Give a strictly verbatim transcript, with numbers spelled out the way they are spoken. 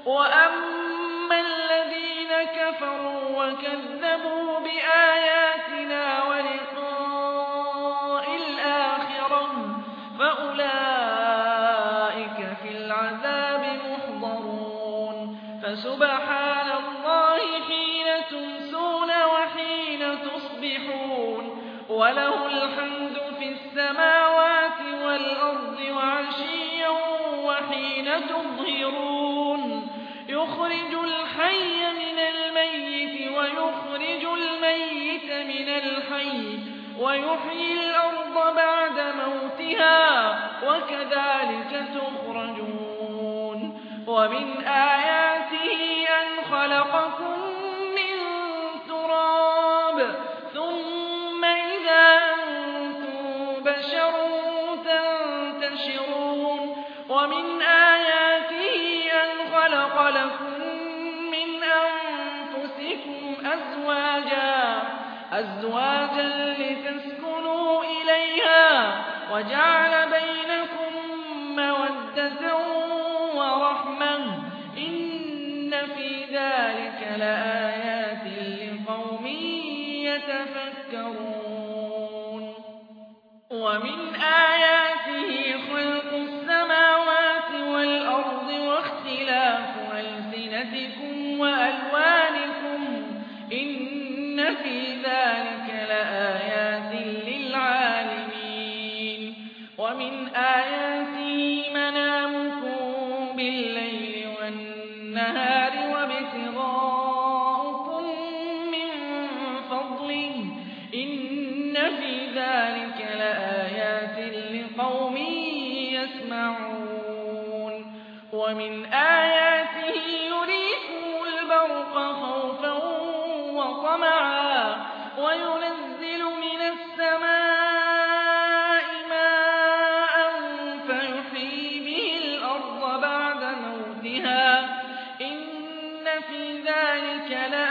وَأَمَّا الَّذِينَ كَفَرُوا وَكَذَّبُوا بِآيَاتِنَا وَلِقَاءِ الْآخِرَةِ فَأُولَٰئِكَ فِي الْعَذَابِ مُحْضَرُونَ فَسُبْحَانَ اللَّهِ حِينَ تُمْسُونَ وَحِينَ تُصْبِحُونَ وَلَهُ الْحَمْدُ فِي السَّمَاوَاتِ وَالْأَرْضِ وَعَشِيًّا وَحِينَ تُظْهِرُونَ يُخْرِجُ الْحَيَّ مِنَ الْمَيِّتِ وَيُخْرِجُ الْمَيِّتَ مِنَ الْحَيِّ وَيُحْيِي الْأَرْضَ بَعْدَ مَوْتِهَا وَكَذَٰلِكَ تُخْرَجُونَ وَمِنْ آيَاتِهِ أَنْ خَلَقَكُم مِّن تُرَابٍ ثُمَّ إِذَا أَنتُم بَشَرٌ تَنتَشِرُونَ وَمِنْ آيَاتِهِ أَنْ خَلَقَ لَكُم مِّنْ أَنفُسِكُمْ أَزْوَاجًا أَزْوَاجًا لِّتَسْكُنُوا إِلَيْهَا وَجَعَلَ بَيْنَكُم مَّوَدَّةً وَرَحْمَةً ۚ إِنَّ فِي ذَٰلِكَ لَآيَاتٍ لِّقَوْمٍ يَتَفَكَّرُونَ وَمِنْ آيَاتِهِ خَلْقُ السَّمَاوَاتِ وَالْأَرْضِ وَاخْتِلَافُ أَلْسِنَتِكُمْ وَأَلْوَانِكُمْ ۚ إِنَّ فِي ذَٰلِكَ لَآيَاتٍ لِّلْعَالِمِينَ وَمِنْ آيَاتِهِ مَنَامُكُم بِاللَّيْلِ وَالنَّهَارِ وَابْتِغَاؤُكُم مِّن فَضْلِهِ ۚ إِنَّ فِي ذَٰلِكَ لَآيَاتٍ لِّقَوْمٍ يَسْمَعُونَ وَمِنْ آيَاتِهِ يُرِيكُمُ الْبَرْقَ خَوْفًا وَطَمَعًا وَيُنَزِّلُ مِنَ السَّمَاءِ مَاءً فَيُحْيِي بِهِ الْأَرْضَ بَعْدَ مَوْتِهَا ۚ إِنَّ فِي ذَٰلِكَ لَآيَاتٍ